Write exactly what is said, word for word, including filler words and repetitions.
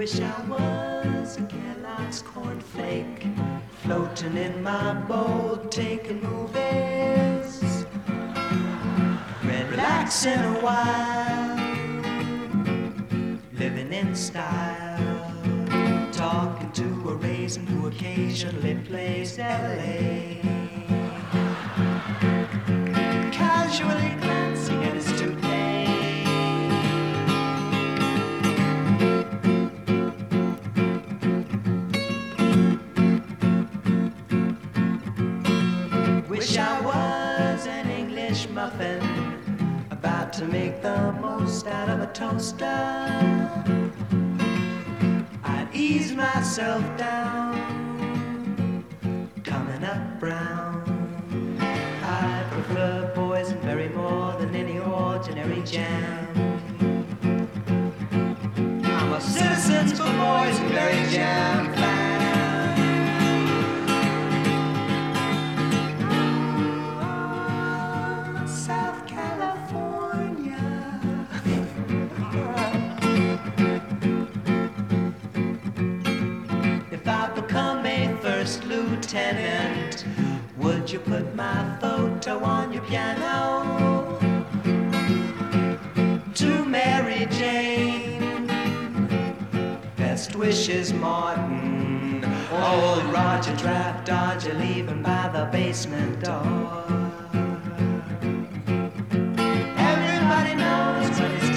Wish I was a Kellogg's cornflake, floating in my boat, taking movies, relaxing a while, living in style, talking to a raisin who occasionally plays L A, casually glancing at his toupee. Wish I was an English muffin, about to make the most out of a toaster. I'd ease myself down, coming up brown. I prefer boysenberry more than any ordinary jam. I'm a Citizens for Boysenberry Jam fan. South California. If I become a first lieutenant, would you put my photo on your piano? To Mary Jane, best wishes, Martin. Old Roger Draft Dodger leaving by the basement door. Everybody knows what he's